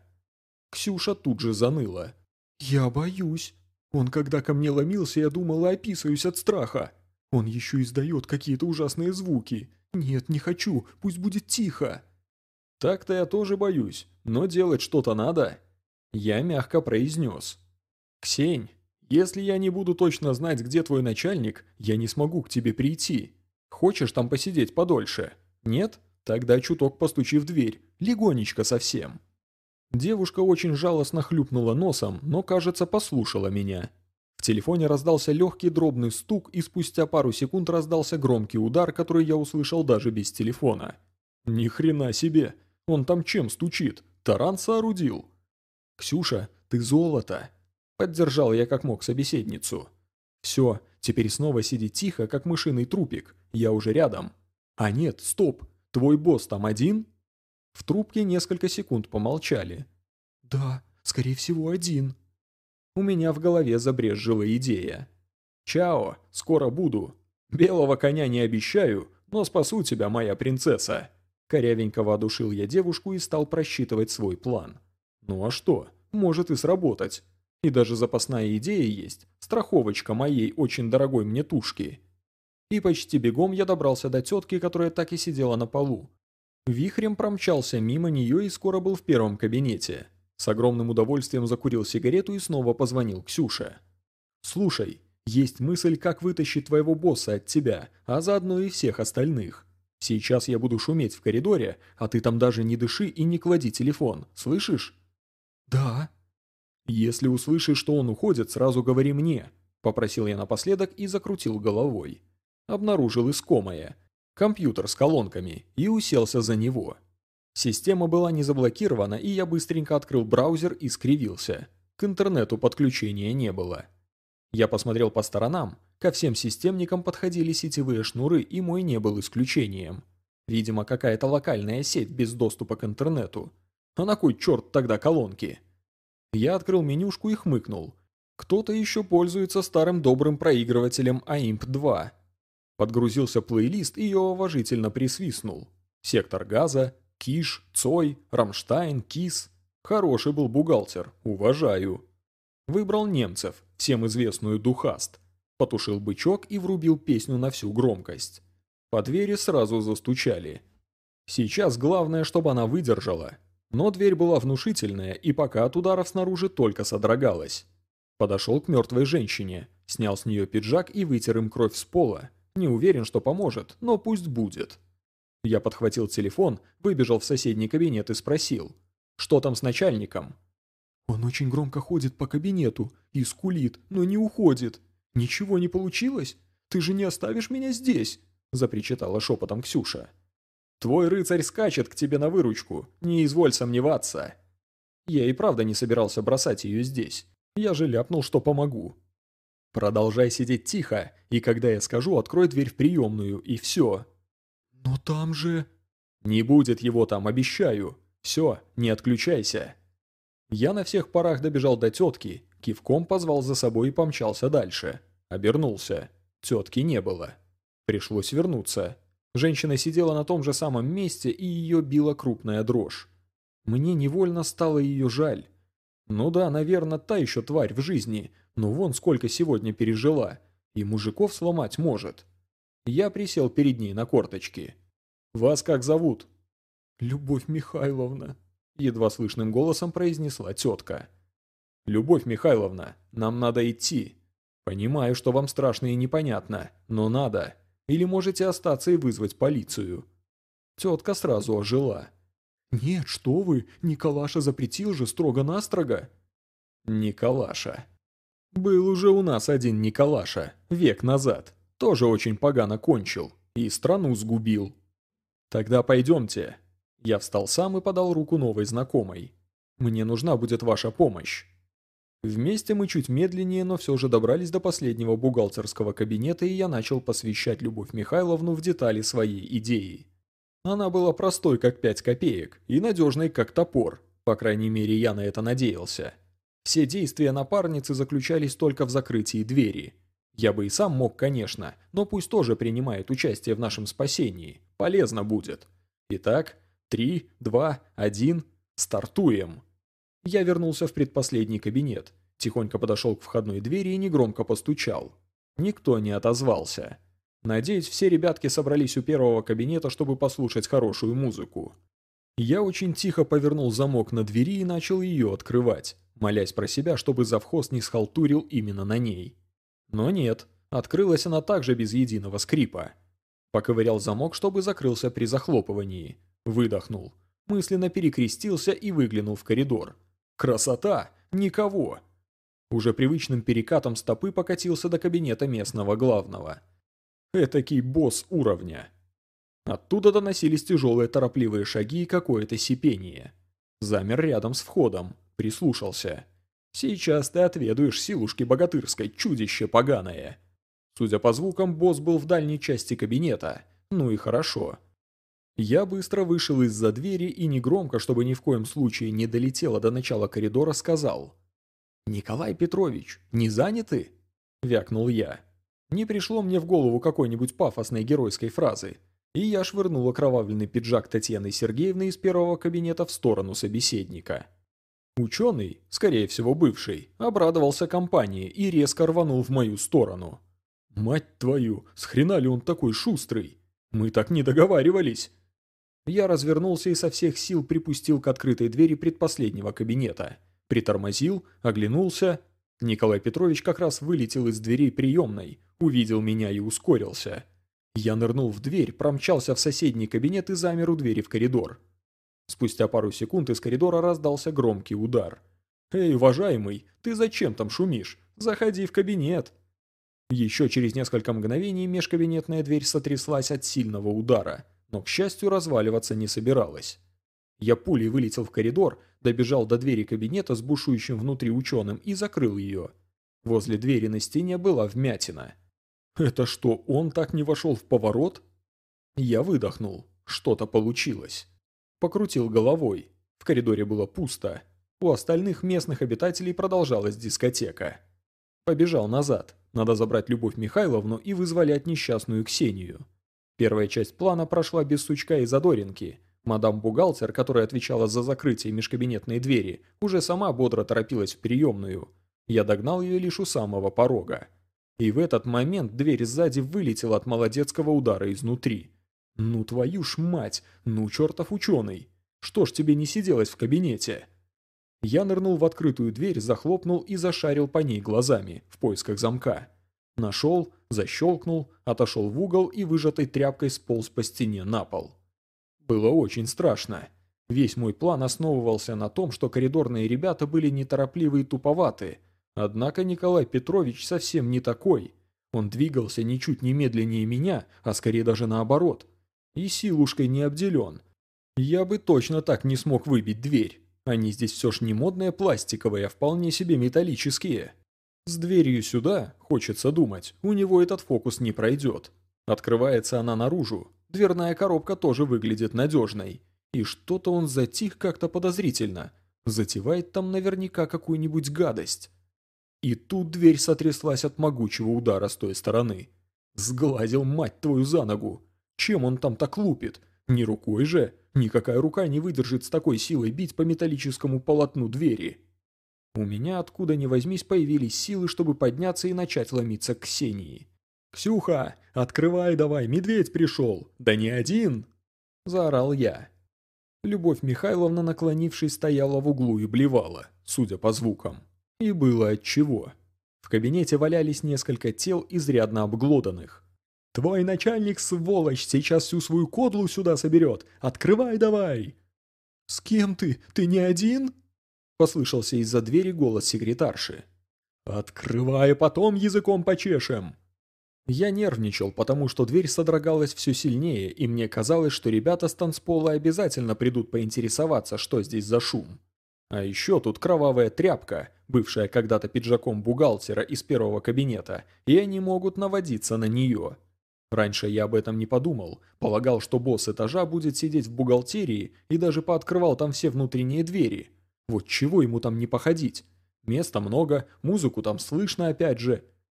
Ксюша тут же заныла. «Я боюсь. Он когда ко мне ломился, я думала, описаюсь от страха. Он еще издает какие-то ужасные звуки. Нет, не хочу, пусть будет тихо». «Так-то я тоже боюсь, но делать что-то надо», – я мягко произнес. «Ксень, если я не буду точно знать, где твой начальник, я не смогу к тебе прийти. Хочешь там посидеть подольше? Нет? Тогда чуток постучи в дверь, легонечко совсем». Девушка очень жалостно хлюпнула носом, но, кажется, послушала меня. В телефоне раздался легкий дробный стук, и спустя пару секунд раздался громкий удар, который я услышал даже без телефона. «Ни хрена себе! Он там чем стучит? Таран соорудил?» «Ксюша, ты золото!» Поддержал я как мог собеседницу. «Все, теперь снова сиди тихо, как мышиный трупик. Я уже рядом». «А нет, стоп! Твой босс там один?» В трубке несколько секунд помолчали. «Да, скорее всего, один». У меня в голове забрезжила идея. «Чао, скоро буду. Белого коня не обещаю, но спасу тебя, моя принцесса». Корявенько воодушил я девушку и стал просчитывать свой план. Ну а что, может и сработать. И даже запасная идея есть, страховочка моей очень дорогой мне тушки. И почти бегом я добрался до тетки, которая так и сидела на полу. Вихрем промчался мимо нее и скоро был в первом кабинете. С огромным удовольствием закурил сигарету и снова позвонил Ксюше. «Слушай, есть мысль, как вытащить твоего босса от тебя, а заодно и всех остальных. Сейчас я буду шуметь в коридоре, а ты там даже не дыши и не клади телефон, слышишь?» «Да». «Если услышишь, что он уходит, сразу говори мне», – попросил я напоследок и закрутил головой. Обнаружил искомое. Компьютер с колонками, и уселся за него. Система была не заблокирована, и я быстренько открыл браузер и скривился. К интернету подключения не было. Я посмотрел по сторонам, ко всем системникам подходили сетевые шнуры, и мой не был исключением. Видимо, какая-то локальная сеть без доступа к интернету. А на кой черт тогда колонки? Я открыл менюшку и хмыкнул. Кто-то еще пользуется старым добрым проигрывателем а имп два. Подгрузился плейлист, и я уважительно присвистнул. Сектор газа, Киш, Цой, Рамштайн, Кис. Хороший был бухгалтер, уважаю. Выбрал немцев, всем известную Духаст. Потушил бычок и врубил песню на всю громкость. По двери сразу застучали. Сейчас главное, чтобы она выдержала. Но дверь была внушительная, и пока от ударов снаружи только содрогалась. Подошел к мертвой женщине, снял с нее пиджак и вытер им кровь с пола. Не уверен, что поможет, но пусть будет. Я подхватил телефон, выбежал в соседний кабинет и спросил, что там с начальником? «Он очень громко ходит по кабинету и скулит, но не уходит. Ничего не получилось? Ты же не оставишь меня здесь?» – запричитала шепотом Ксюша. «Твой рыцарь скачет к тебе на выручку, не изволь сомневаться». Я и правда не собирался бросать ее здесь. Я же ляпнул, что помогу. Продолжай сидеть тихо, и когда я скажу, открой дверь в приемную, и все. «Но там же...» «Не будет его там, обещаю. Все, не отключайся». Я на всех парах добежал до тетки, кивком позвал за собой и помчался дальше. Обернулся. Тетки не было. Пришлось вернуться. Женщина сидела на том же самом месте, и ее била крупная дрожь. Мне невольно стало ее жаль. Ну да, наверное, та еще тварь в жизни, но вон сколько сегодня пережила, и мужиков сломать может. Я присел перед ней на корточки. «Вас как зовут?» «Любовь Михайловна», — едва слышным голосом произнесла тетка. «Любовь Михайловна, нам надо идти. Понимаю, что вам страшно и непонятно, но надо. Или можете остаться и вызвать полицию». Тетка сразу ожила. «Нет, что вы, Николаша запретил же строго-настрого». «Николаша. Был уже у нас один Николаша, век назад. Тоже очень погано кончил. И страну сгубил. Тогда пойдемте». Я встал сам и подал руку новой знакомой. «Мне нужна будет ваша помощь». Вместе мы чуть медленнее, но все же добрались до последнего бухгалтерского кабинета, и я начал посвящать Любовь Михайловну в детали своей идеи. Она была простой, как пять копеек, и надежной, как топор. По крайней мере, я на это надеялся. Все действия напарницы заключались только в закрытии двери. Я бы и сам мог, конечно, но пусть тоже принимает участие в нашем спасении. Полезно будет. Итак, три, два, один, стартуем. Я вернулся в предпоследний кабинет, тихонько подошел к входной двери и негромко постучал. Никто не отозвался. Надеюсь, все ребятки собрались у первого кабинета, чтобы послушать хорошую музыку. Я очень тихо повернул замок на двери и начал ее открывать, молясь про себя, чтобы завхоз не схалтурил именно на ней. Но нет, открылась она также без единого скрипа. Поковырял замок, чтобы закрылся при захлопывании. Выдохнул. Мысленно перекрестился и выглянул в коридор. Красота! Никого! Уже привычным перекатом стопы покатился до кабинета местного главного. Этакий босс уровня. Оттуда доносились тяжелые торопливые шаги и какое-то сипение. Замер рядом с входом, прислушался. Сейчас ты отведаешь силушки богатырской, чудище поганое. Судя по звукам, босс был в дальней части кабинета. Ну и хорошо. Я быстро вышел из-за двери и негромко, чтобы ни в коем случае не долетело до начала коридора, сказал: «Николай Петрович, не заняты?» – вякнул я. Не пришло мне в голову какой-нибудь пафосной геройской фразы, и я швырнул окровавленный пиджак Татьяны Сергеевны из первого кабинета в сторону собеседника. Ученый, скорее всего бывший, обрадовался компании и резко рванул в мою сторону. «Мать твою, с хрена ли он такой шустрый? Мы так не договаривались!» Я развернулся и со всех сил припустил к открытой двери предпоследнего кабинета. Притормозил, оглянулся. Николай Петрович как раз вылетел из дверей приемной, увидел меня и ускорился. Я нырнул в дверь, промчался в соседний кабинет и замер у двери в коридор. Спустя пару секунд из коридора раздался громкий удар. «Эй, уважаемый, ты зачем там шумишь? Заходи в кабинет!» Еще через несколько мгновений межкабинетная дверь сотряслась от сильного удара, но, к счастью, разваливаться не собиралась. Я пулей вылетел в коридор, добежал до двери кабинета с бушующим внутри ученым и закрыл ее. Возле двери на стене была вмятина. «Это что, он так не вошел в поворот?» Я выдохнул. Что-то получилось. Покрутил головой. В коридоре было пусто. У остальных местных обитателей продолжалась дискотека. Побежал назад. Надо забрать Любовь Михайловну и вызволять несчастную Ксению. Первая часть плана прошла без сучка и задоринки. Мадам-бухгалтер, которая отвечала за закрытие межкабинетной двери, уже сама бодро торопилась в приемную. Я догнал ее лишь у самого порога. И в этот момент дверь сзади вылетела от молодецкого удара изнутри. «Ну твою ж мать! Ну чертов ученый! Что ж тебе не сиделось в кабинете?» Я нырнул в открытую дверь, захлопнул и зашарил по ней глазами, в поисках замка. Нашел, защелкнул, отошел в угол и выжатой тряпкой сполз по стене на пол. Было очень страшно. Весь мой план основывался на том, что коридорные ребята были неторопливы и туповаты. Однако Николай Петрович совсем не такой. Он двигался ничуть не медленнее меня, а скорее даже наоборот. И силушкой не обделен. Я бы точно так не смог выбить дверь. Они здесь все ж не модные пластиковые, а вполне себе металлические. С дверью сюда, хочется думать, у него этот фокус не пройдет. Открывается она наружу. Дверная коробка тоже выглядит надежной. И что-то он затих как-то подозрительно. Затевает там наверняка какую-нибудь гадость. И тут дверь сотряслась от могучего удара с той стороны. Сгладил, мать твою, за ногу. Чем он там так лупит? Не рукой же. Никакая рука не выдержит с такой силой бить по металлическому полотну двери. У меня откуда ни возьмись появились силы, чтобы подняться и начать ломиться к Ксении. «Ксюха, открывай давай, медведь пришел! Да не один!» – заорал я. Любовь Михайловна, наклонившись, стояла в углу и блевала, судя по звукам. И было отчего. В кабинете валялись несколько тел, изрядно обглоданных. «Твой начальник, сволочь, сейчас всю свою кодлу сюда соберет! Открывай давай!» «С кем ты? Ты не один?» – послышался из-за двери голос секретарши. «Открывай, потом языком почешем!» Я нервничал, потому что дверь содрогалась все сильнее, и мне казалось, что ребята с танцпола обязательно придут поинтересоваться, что здесь за шум. А еще тут кровавая тряпка, бывшая когда-то пиджаком бухгалтера из первого кабинета, и они могут наводиться на нее. Раньше я об этом не подумал, полагал, что босс этажа будет сидеть в бухгалтерии и даже пооткрывал там все внутренние двери. Вот чего ему там не походить? Места много, музыку там слышно опять же.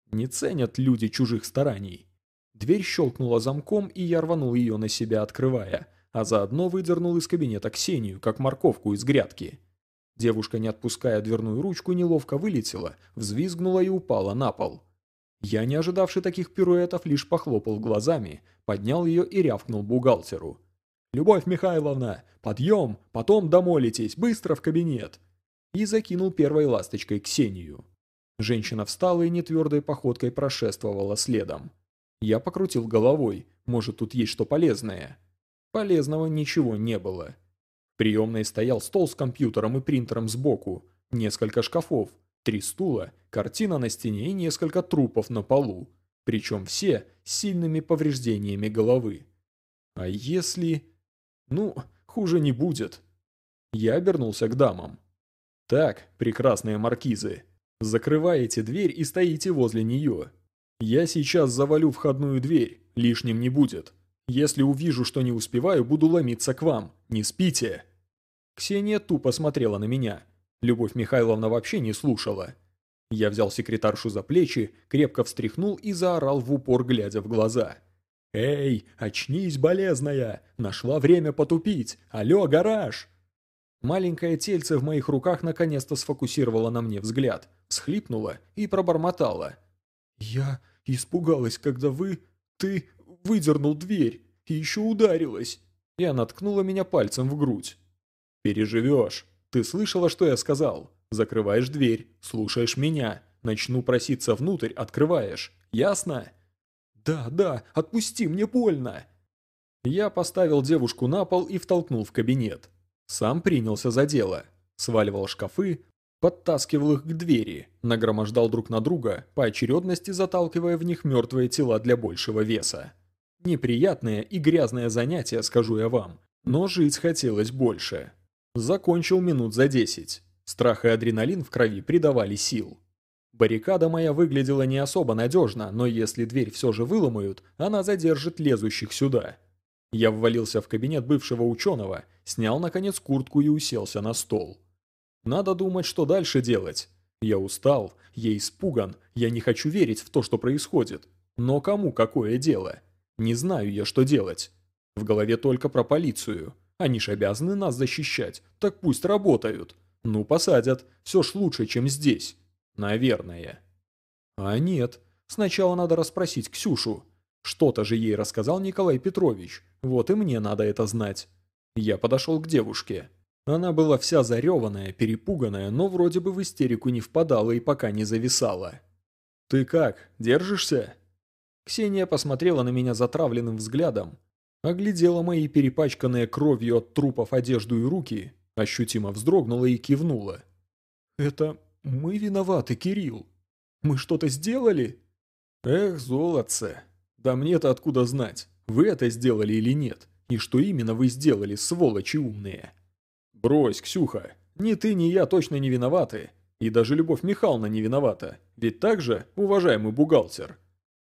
Не ценят люди чужих стараний. Дверь щелкнула замком, и я рванул ее на себя, открывая, а заодно выдернул из кабинета Ксению, как морковку из грядки. Девушка, не отпуская дверную ручку, неловко вылетела, взвизгнула и упала на пол. Я, не ожидавший таких пируэтов, лишь похлопал глазами, поднял ее и рявкнул бухгалтеру. «Любовь Михайловна, подъем, потом домолитесь, быстро в кабинет!» И закинул первой ласточкой Ксению. Женщина встала и нетвердой походкой прошествовала следом. Я покрутил головой, может, тут есть что полезное. Полезного ничего не было. В приемной стоял стол с компьютером и принтером сбоку, несколько шкафов, три стула, картина на стене и несколько трупов на полу, причем все с сильными повреждениями головы. А если... Ну, хуже не будет. Я обернулся к дамам. «Так, прекрасные маркизы, закрываете дверь и стоите возле нее. Я сейчас завалю входную дверь, лишним не будет. Если увижу, что не успеваю, буду ломиться к вам. Не спите!» Ксения тупо смотрела на меня. Любовь Михайловна вообще не слушала. Я взял секретаршу за плечи, крепко встряхнул и заорал в упор, глядя в глаза. «Эй, очнись, болезная! Нашла время потупить! Алло, гараж!» Маленькое тельце в моих руках наконец-то сфокусировало на мне взгляд, всхлипнула и пробормотала. «Я испугалась, когда вы... ты выдернул дверь и еще ударилась!» И она ткнула меня пальцем в грудь. «Переживешь. Ты слышала, что я сказал? Закрываешь дверь, слушаешь меня. Начну проситься внутрь, открываешь. Ясно?» «Да, да, отпусти, мне больно!» Я поставил девушку на пол и втолкнул в кабинет. Сам принялся за дело. Сваливал шкафы, подтаскивал их к двери, нагромождал друг на друга, по очередности заталкивая в них мертвые тела для большего веса. Неприятное и грязное занятие, скажу я вам, но жить хотелось больше. Закончил минут за десять. Страх и адреналин в крови придавали сил. Баррикада моя выглядела не особо надежно, но если дверь все же выломают, она задержит лезущих сюда. Я ввалился в кабинет бывшего ученого, снял наконец куртку и уселся на стол. Надо думать, что дальше делать. Я устал, я испуган, я не хочу верить в то, что происходит. Но кому какое дело? Не знаю я, что делать. В голове только про полицию. Они ж обязаны нас защищать, так пусть работают. Ну, посадят, все ж лучше, чем здесь. Наверное. А нет, сначала надо расспросить Ксюшу. Что-то же ей рассказал Николай Петрович, вот и мне надо это знать. Я подошел к девушке. Она была вся зареванная, перепуганная, но вроде бы в истерику не впадала и пока не зависала. «Ты как, держишься?» Ксения посмотрела на меня затравленным взглядом, оглядела мои перепачканные кровью от трупов одежду и руки, ощутимо вздрогнула и кивнула. «Это мы виноваты, Кирилл. Мы что-то сделали?» «Эх, золотце, да мне-то откуда знать, вы это сделали или нет, и что именно вы сделали, сволочи умные?» «Брось, Ксюха, ни ты, ни я точно не виноваты, и даже Любовь Михайловна не виновата, ведь так же, уважаемый бухгалтер?»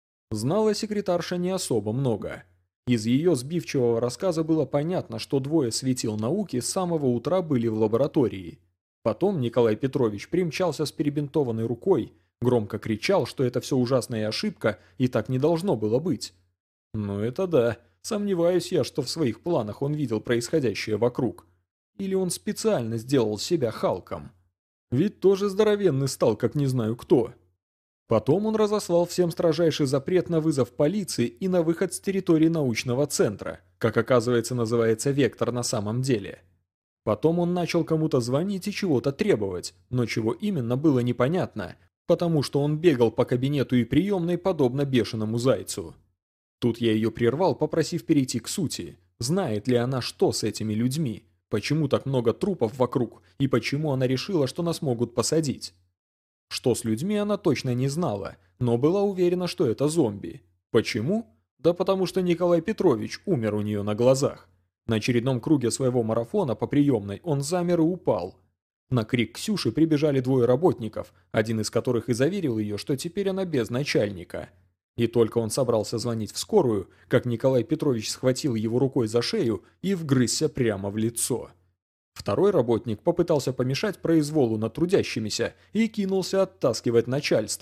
Знала секретарша не особо много. Из ее сбивчивого рассказа было понятно, что двое светил науки с самого утра были в лаборатории. Потом Николай Петрович примчался с перебинтованной рукой, громко кричал, что это все ужасная ошибка и так не должно было быть. Ну это да, сомневаюсь я, что в своих планах он видел происходящее вокруг. Или он специально сделал себя Халком. Ведь тоже здоровенный стал, как не знаю кто. Потом он разослал всем строжайший запрет на вызов полиции и на выход с территории научного центра, как оказывается называется Вектор на самом деле. Потом он начал кому-то звонить и чего-то требовать, но чего именно было непонятно, потому что он бегал по кабинету и приемной подобно бешеному зайцу. Тут я ее прервал, попросив перейти к сути. Знает ли она, что с этими людьми? Почему так много трупов вокруг? И почему она решила, что нас могут посадить? Что с людьми, она точно не знала, но была уверена, что это зомби. Почему? Да потому что Николай Петрович умер у нее на глазах. На очередном круге своего марафона по приемной он замер и упал. На крик Ксюши прибежали двое работников, один из которых и заверил ее, что теперь она без начальника. И только он собрался звонить в скорую, как Николай Петрович схватил его рукой за шею и вгрызся прямо в лицо. Второй работник попытался помешать произволу над трудящимися и кинулся оттаскивать начальство,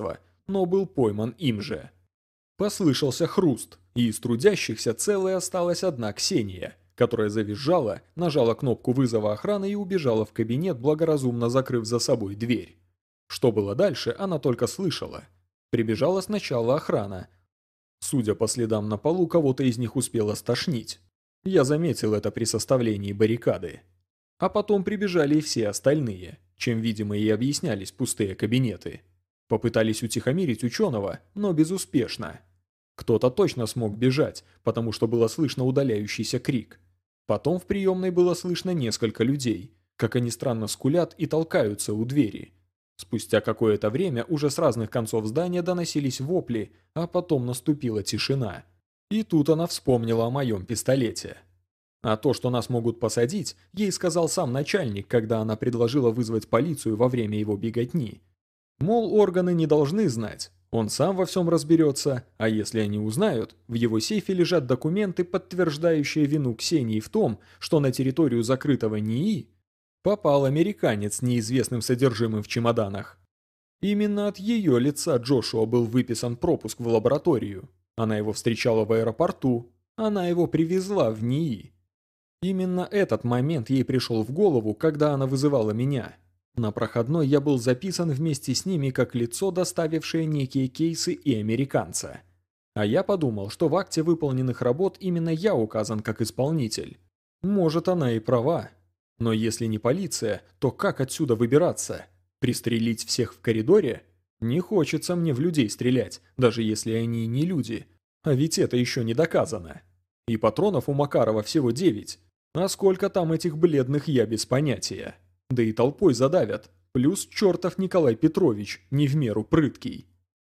но был пойман им же. Послышался хруст, и из трудящихся целой осталась одна Ксения, которая завизжала, нажала кнопку вызова охраны и убежала в кабинет, благоразумно закрыв за собой дверь. Что было дальше, она только слышала. Прибежала сначала охрана. Судя по следам на полу, кого-то из них успело стошнить. Я заметил это при составлении баррикады. А потом прибежали и все остальные, чем, видимо, и объяснялись пустые кабинеты. Попытались утихомирить ученого, но безуспешно. Кто-то точно смог бежать, потому что было слышно удаляющийся крик. Потом в приемной было слышно несколько людей, как они странно скулят и толкаются у двери. Спустя какое-то время уже с разных концов здания доносились вопли, а потом наступила тишина. И тут она вспомнила о моем пистолете. А то, что нас могут посадить, ей сказал сам начальник, когда она предложила вызвать полицию во время его беготни. Мол, органы не должны знать, он сам во всем разберется, а если они узнают, в его сейфе лежат документы, подтверждающие вину Ксении в том, что на территорию закрытого НИИ попал американец с неизвестным содержимым в чемоданах. Именно от ее лица Джошуа был выписан пропуск в лабораторию. Она его встречала в аэропорту, она его привезла в НИИ. Именно этот момент ей пришел в голову, когда она вызывала меня. На проходной я был записан вместе с ними как лицо, доставившее некие кейсы и американца. А я подумал, что в акте выполненных работ именно я указан как исполнитель. Может, она и права. Но если не полиция, то как отсюда выбираться? Пристрелить всех в коридоре? Не хочется мне в людей стрелять, даже если они не люди. А ведь это еще не доказано. И патронов у Макарова всего девять. А сколько там этих бледных, я без понятия. Да и толпой задавят. Плюс чертов Николай Петрович, не в меру прыткий.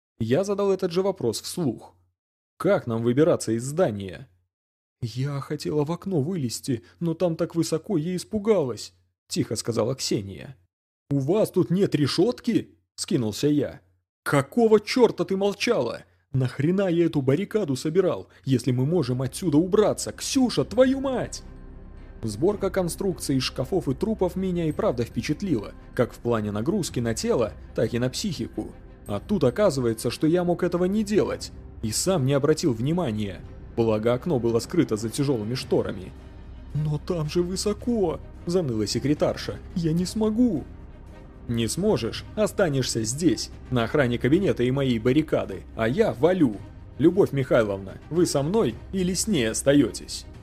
Я задал этот же вопрос вслух. Как нам выбираться из здания? «Я хотела в окно вылезти, но там так высоко, я испугалась», – тихо сказала Ксения. «У вас тут нет решетки?» – скинулся я. «Какого черта ты молчала? Нахрена я эту баррикаду собирал, если мы можем отсюда убраться? Ксюша, твою мать!» Сборка конструкций из шкафов и трупов меня и правда впечатлила, как в плане нагрузки на тело, так и на психику. А тут оказывается, что я мог этого не делать, и сам не обратил внимания. Благо окно было скрыто за тяжелыми шторами. «Но там же высоко!» – заныла секретарша. «Я не смогу!» «Не сможешь, останешься здесь, на охране кабинета и моей баррикады, а я валю. Любовь Михайловна, вы со мной или с ней остаетесь?»